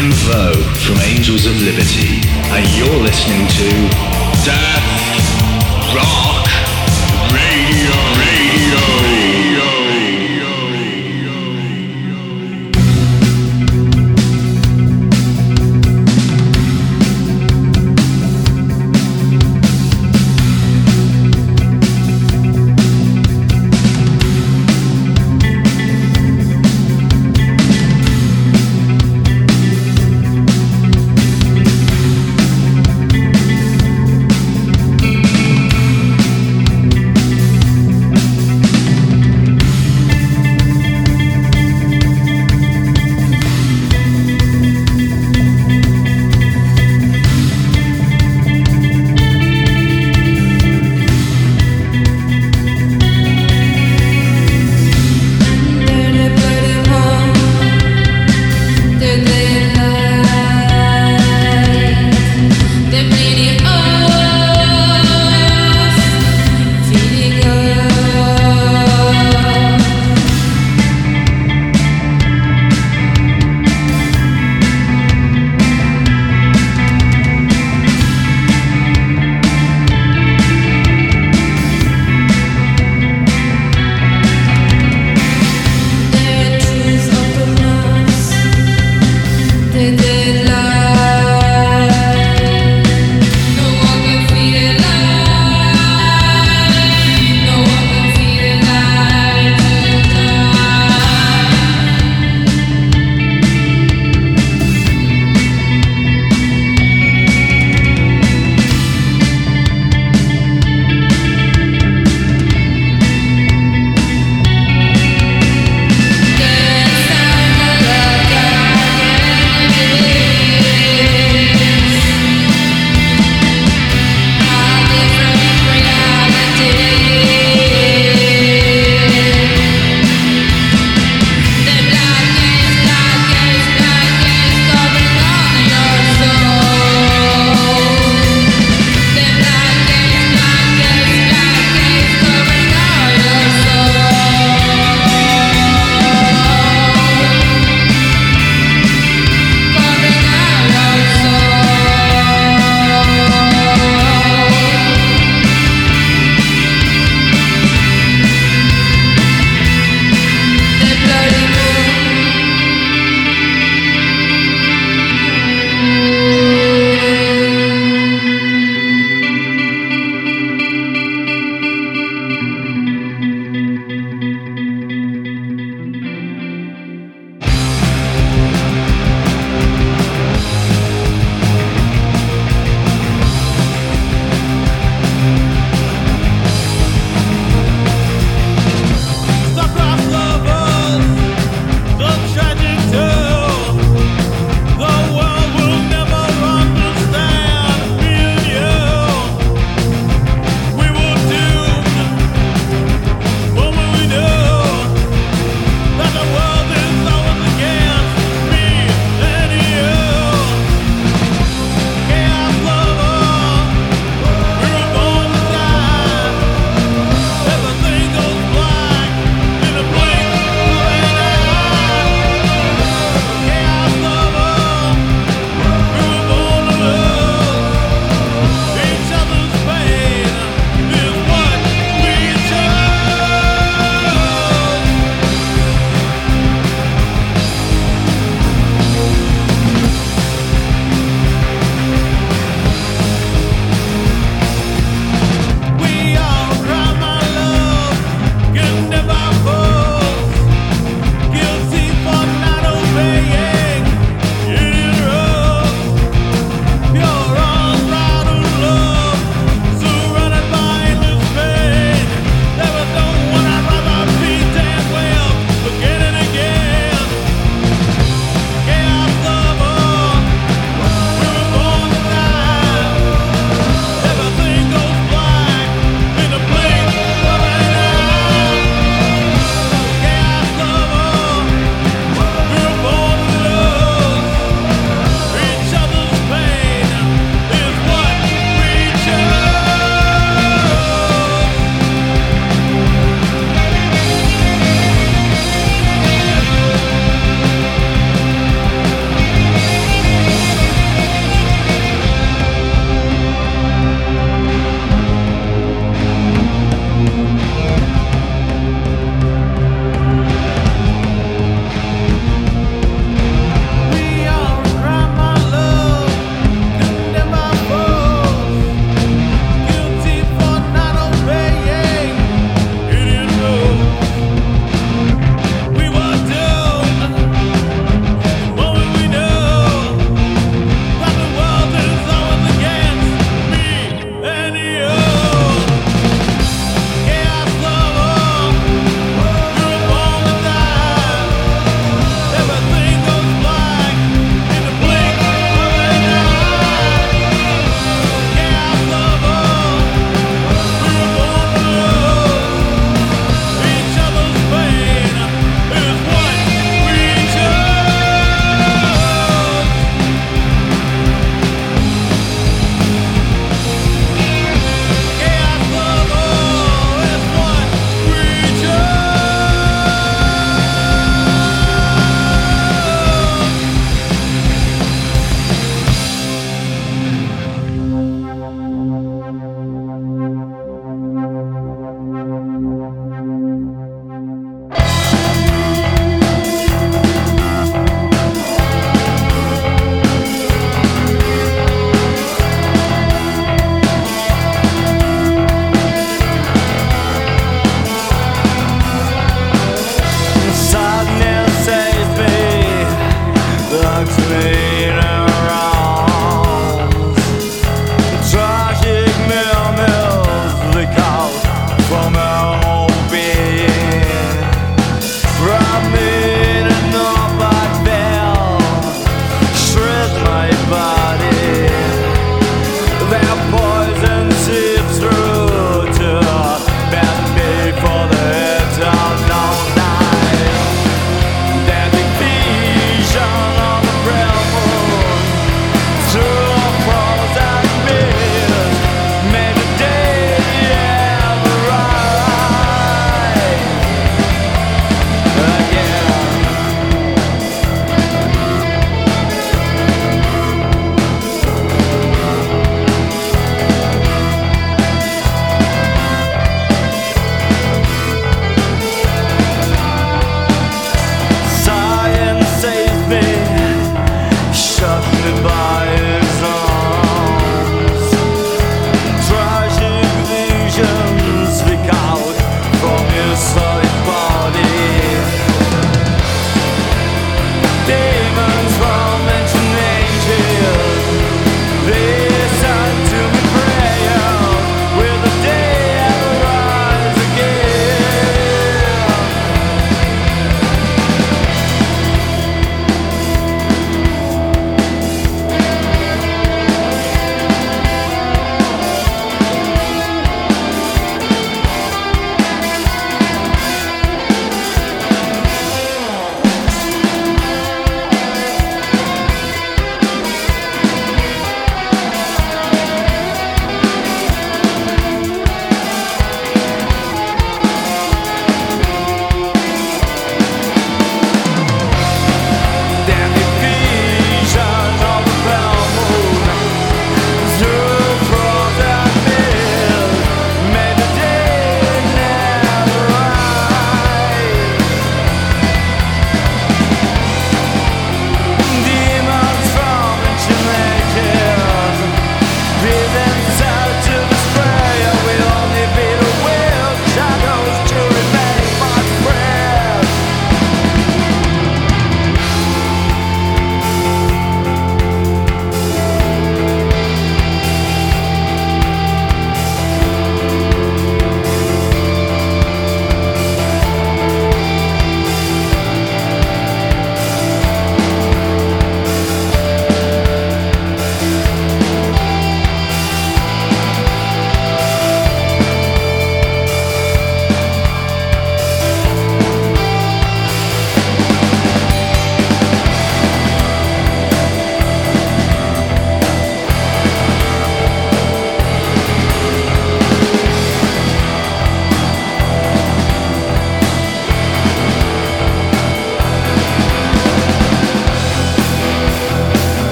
I'm Vo from Angels of Liberty, and you're listening to Death Rock Radio.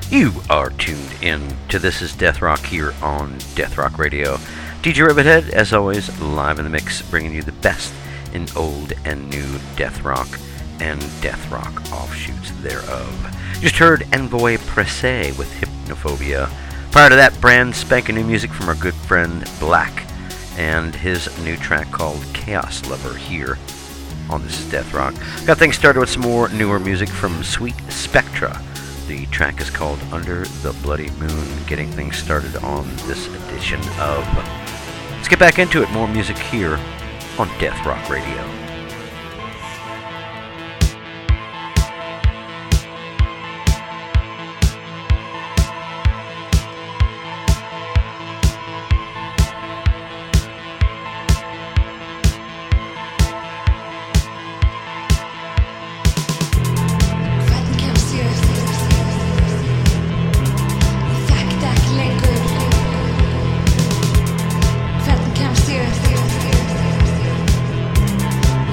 You are tuned in to This is Death Rock here on Death Rock Radio. DJ Rabbit, as always, live in the mix, bringing you the best in old and new death rock and death rock offshoots thereof. Just heard Envoy Presse with Hypnophobia. Prior to that, brand spanking new music from our good friend Black and his new track called Chaos Lover here on This is Death Rock. Got things started with some more newer music from Sweet Spectra. The track is called Under the Bloody Moon, getting things started on this edition of... Let's get back into it. More music here on Death Rock Radio. Fälten kan se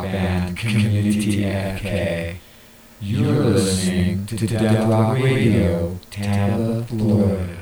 band Community FK. You're listening to Death Rock Radio, Tampa, Florida.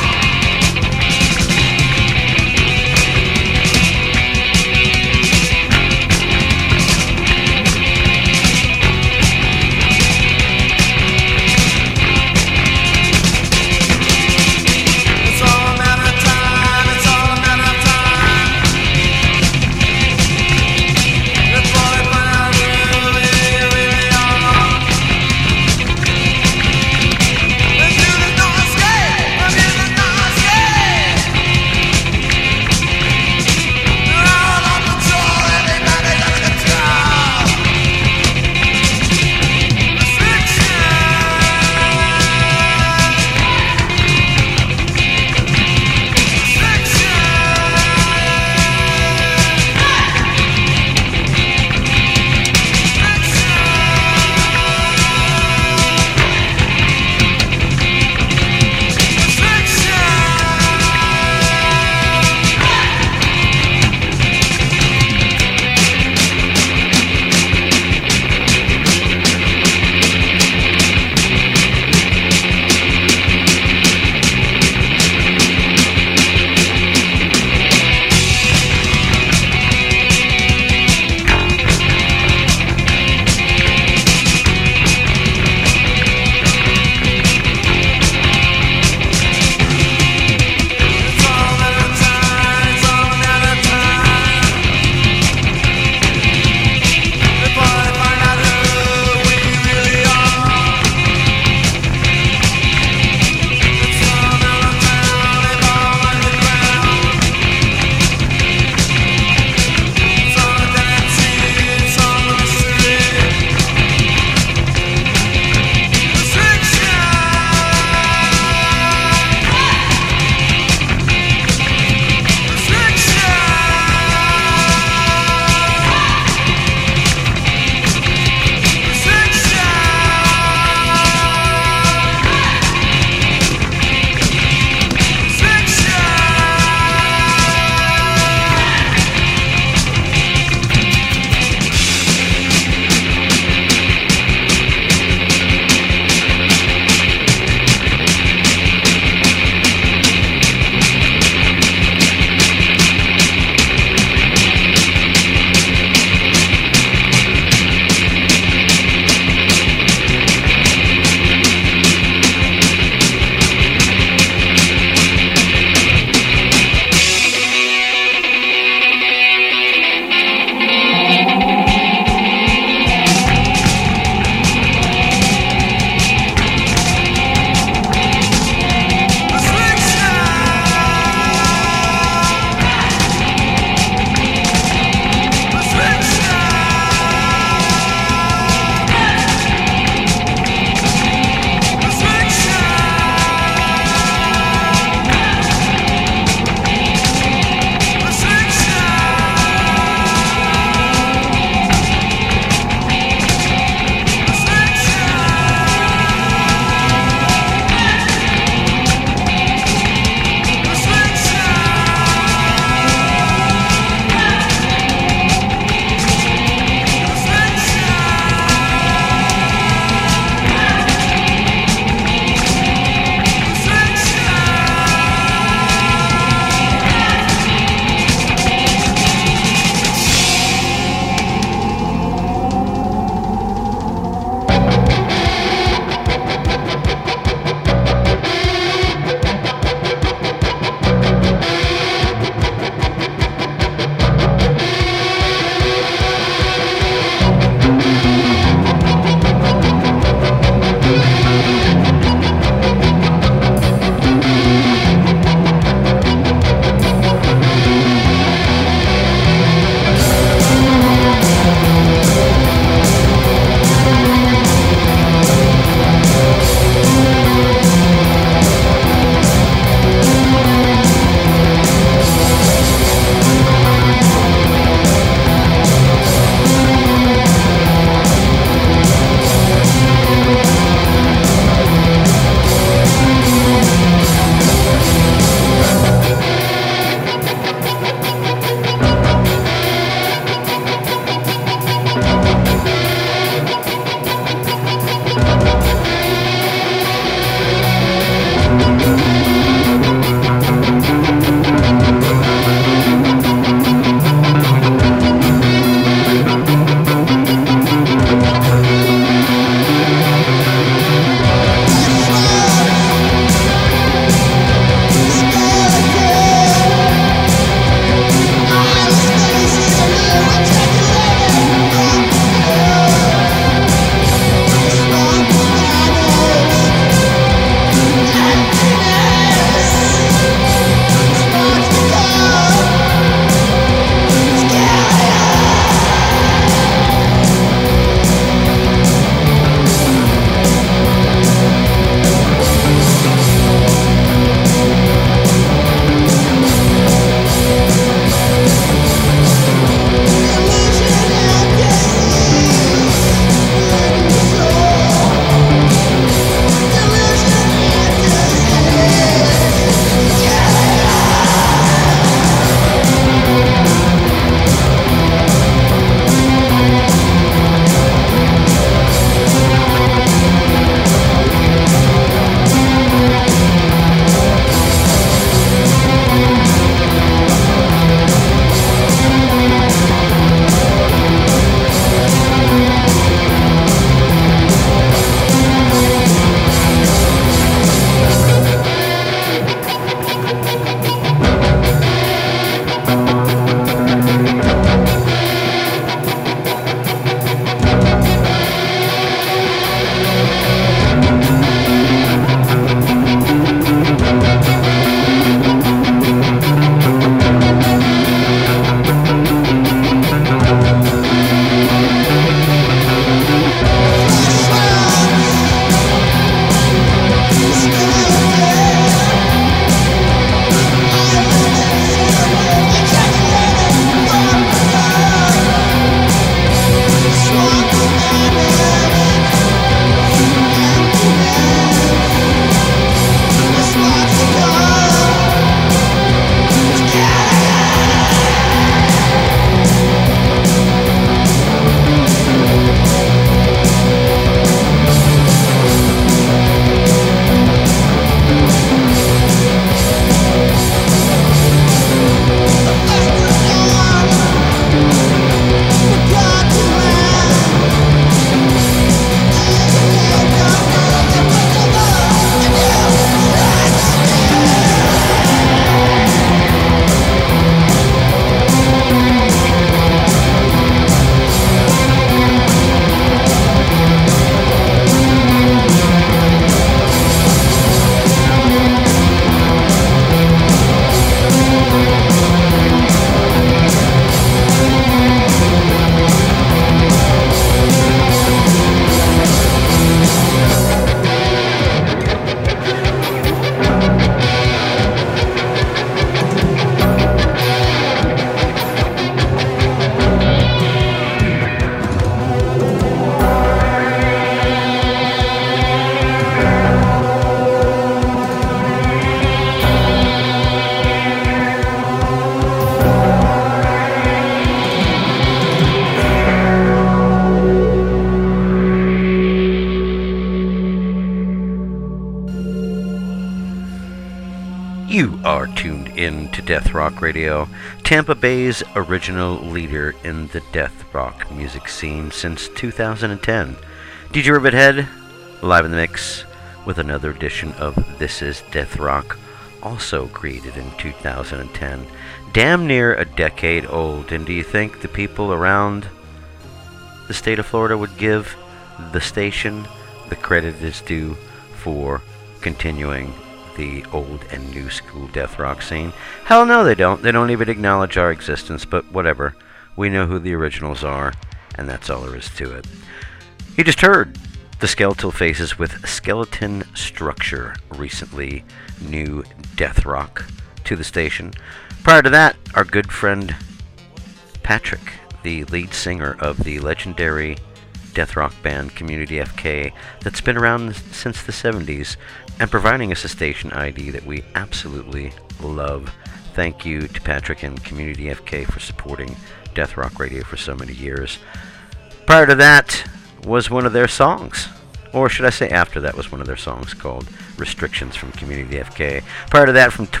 You are tuned in to Death Rock Radio, Tampa Bay's original leader in the death rock music scene since 2010. DJ Rivethead, live in the mix with another edition of This Is Death Rock, also created in 2010. Damn near a decade old, and do you think the people around the state of Florida would give the station the credit it is due for continuing the old and new school death rock scene? Hell no, they don't. They don't even acknowledge our existence, but whatever. We know who the originals are, and that's all there is to it. You just heard the Skeletal Faces with Skeleton Structure, recently new death rock to the station. Prior to that, our good friend Patrick, the lead singer of the legendary death rock band Community FK that's been around since the 70s and providing us a station ID that we absolutely love. Thank you to Patrick and Community FK for supporting Death Rock Radio for so many years. Prior to that was one of their songs, or should I say after that was one of their songs, called Restrictions from Community FK. Prior to that, from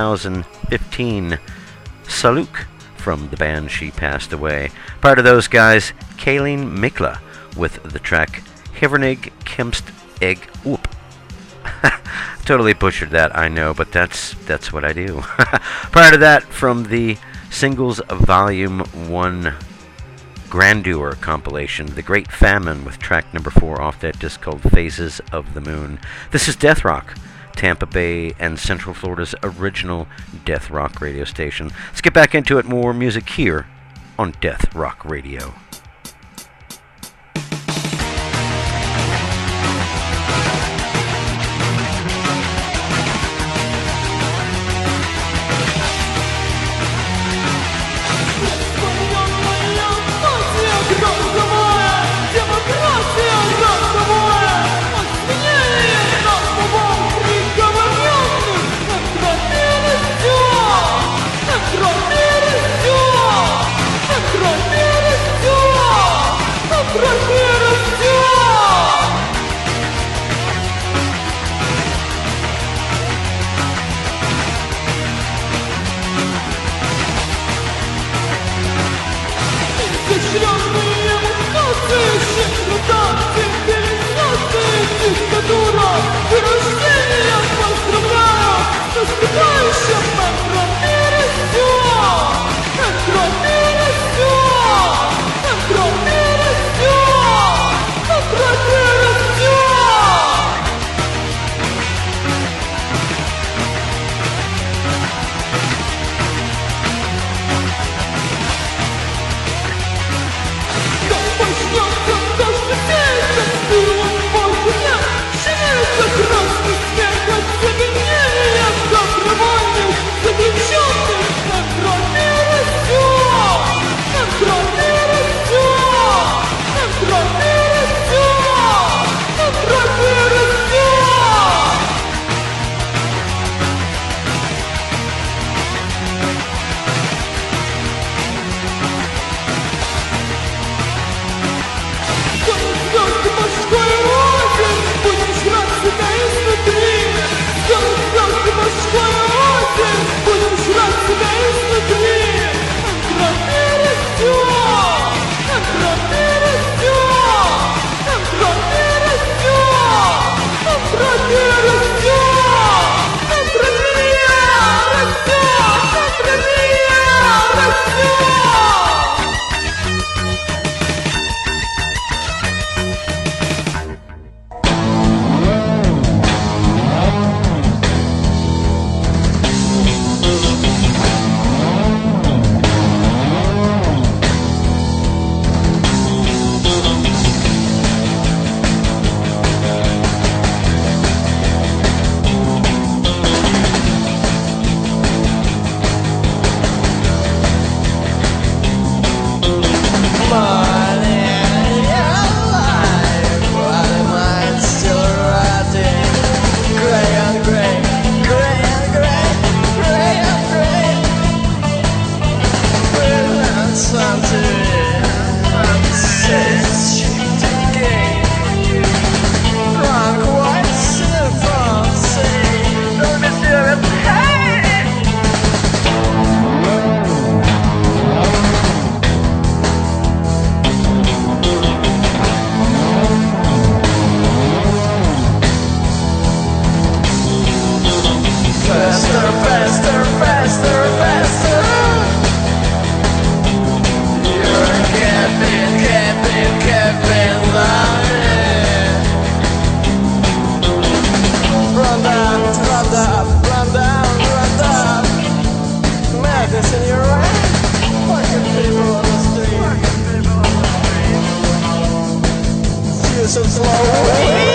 2015, Saluk from the band She Passed Away. Prior to those guys, Kayleen Mikla with the track Hivernig Kemst Egg Oop. Totally butchered that, I know, but that's what I do. Prior to that, from the Singles Volume 1 Grandeur compilation, The Great Famine, with track number 4 off that disc called Phases of the Moon. This is Death Rock, Tampa Bay and Central Florida's original death rock radio station. Let's get back into it. More music here on Death Rock Radio. Красный снег от соединения добровольных so slow.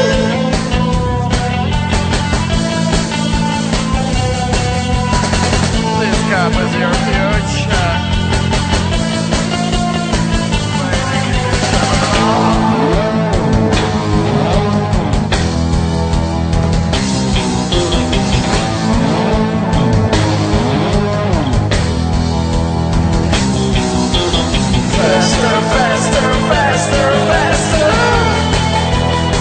This cup is your future. Faster, faster, faster, faster.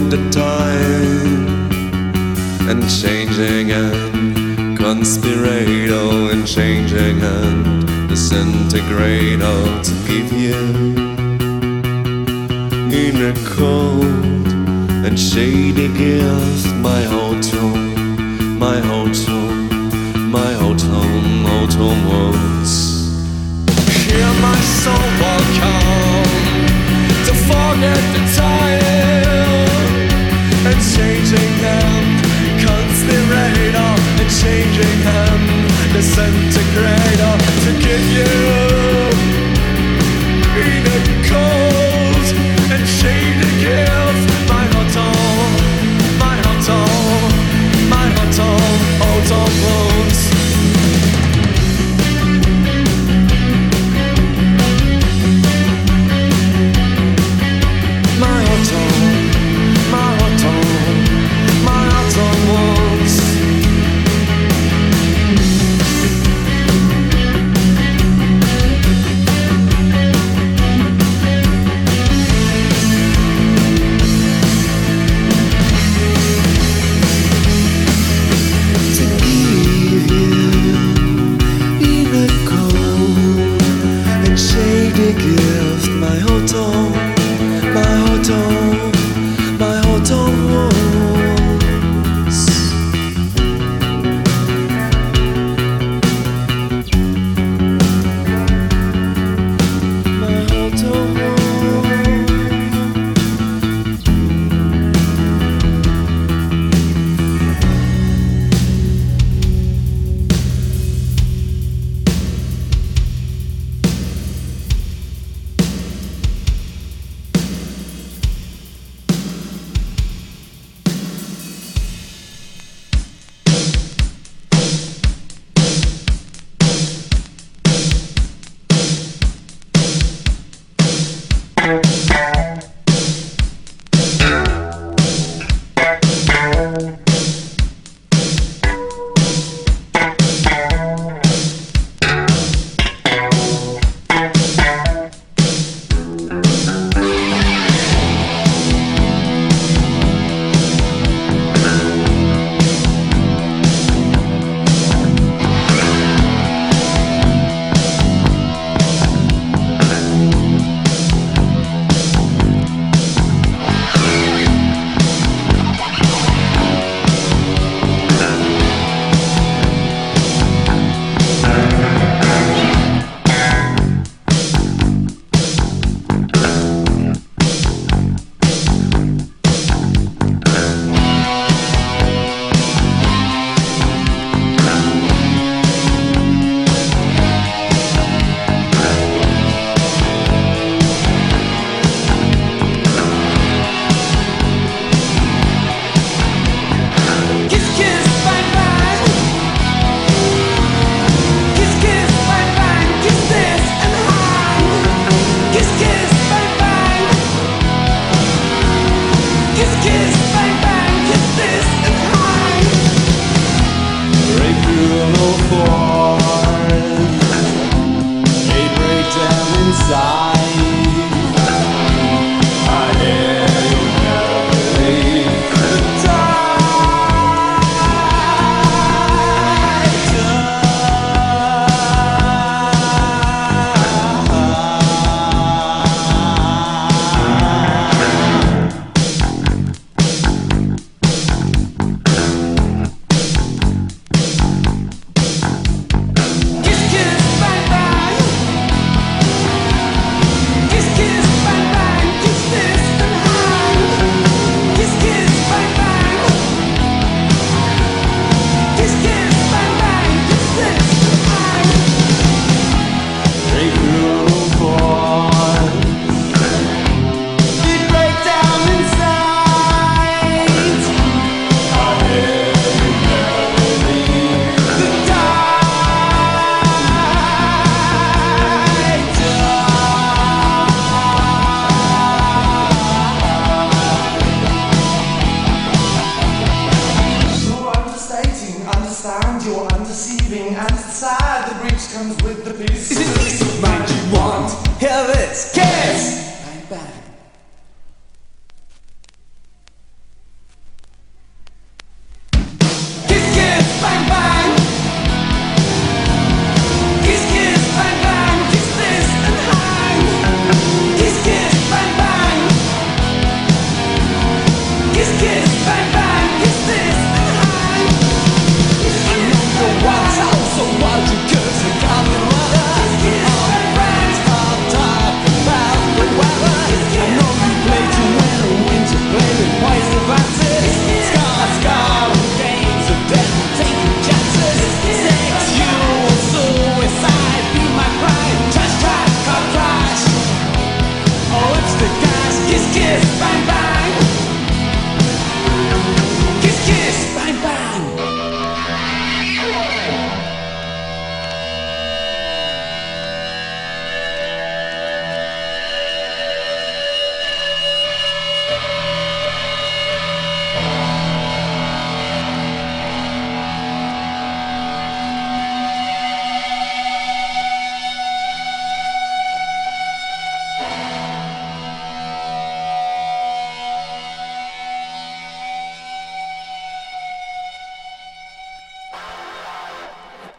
in the time and changing and conspirate, oh, and changing and disintegrate, oh, to give you in a cold and shady gift my whole tone, my whole tone, my whole tone, whole tone words. Hear my soul will come to forget the time and changing them, conspirator and changing them, disintegrator to give you in a cold and shady gift my hot on, my hot on, my hot on, hot on wounds. My hot on wounds. Gift my hot on, my hot on, my hot on wounds. My hot on wounds.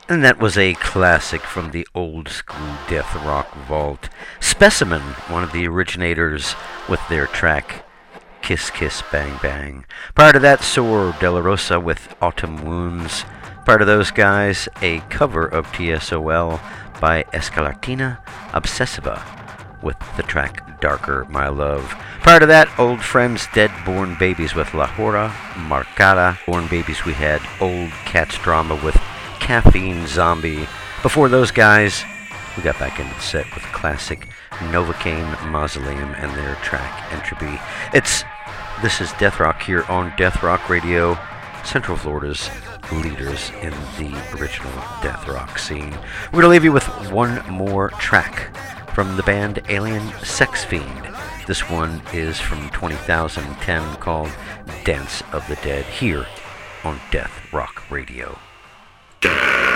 And that was a classic from the old school death rock vault. Specimen, one of the originators, with their track Kiss Kiss Bang Bang. Prior to that, Sor De La Rosa with Autumn Wounds. Prior to those guys, a cover of TSOL by Escalatina Obsessiva with the track Darker My Love. Prior to that, old friends Dead Born Babies with La Hora Marcada. Born Babies, we had Old Cats Drama with Caffeine Zombie. Before those guys, we got back into the set with classic Novocaine Mausoleum and their track Entropy. This is Death Rock here on Death Rock Radio, Central Florida's leaders in the original death rock scene. We're going to leave you with one more track from the band Alien Sex Fiend. This one is from 2010 called Dance of the Dead here on Death Rock Radio. Death.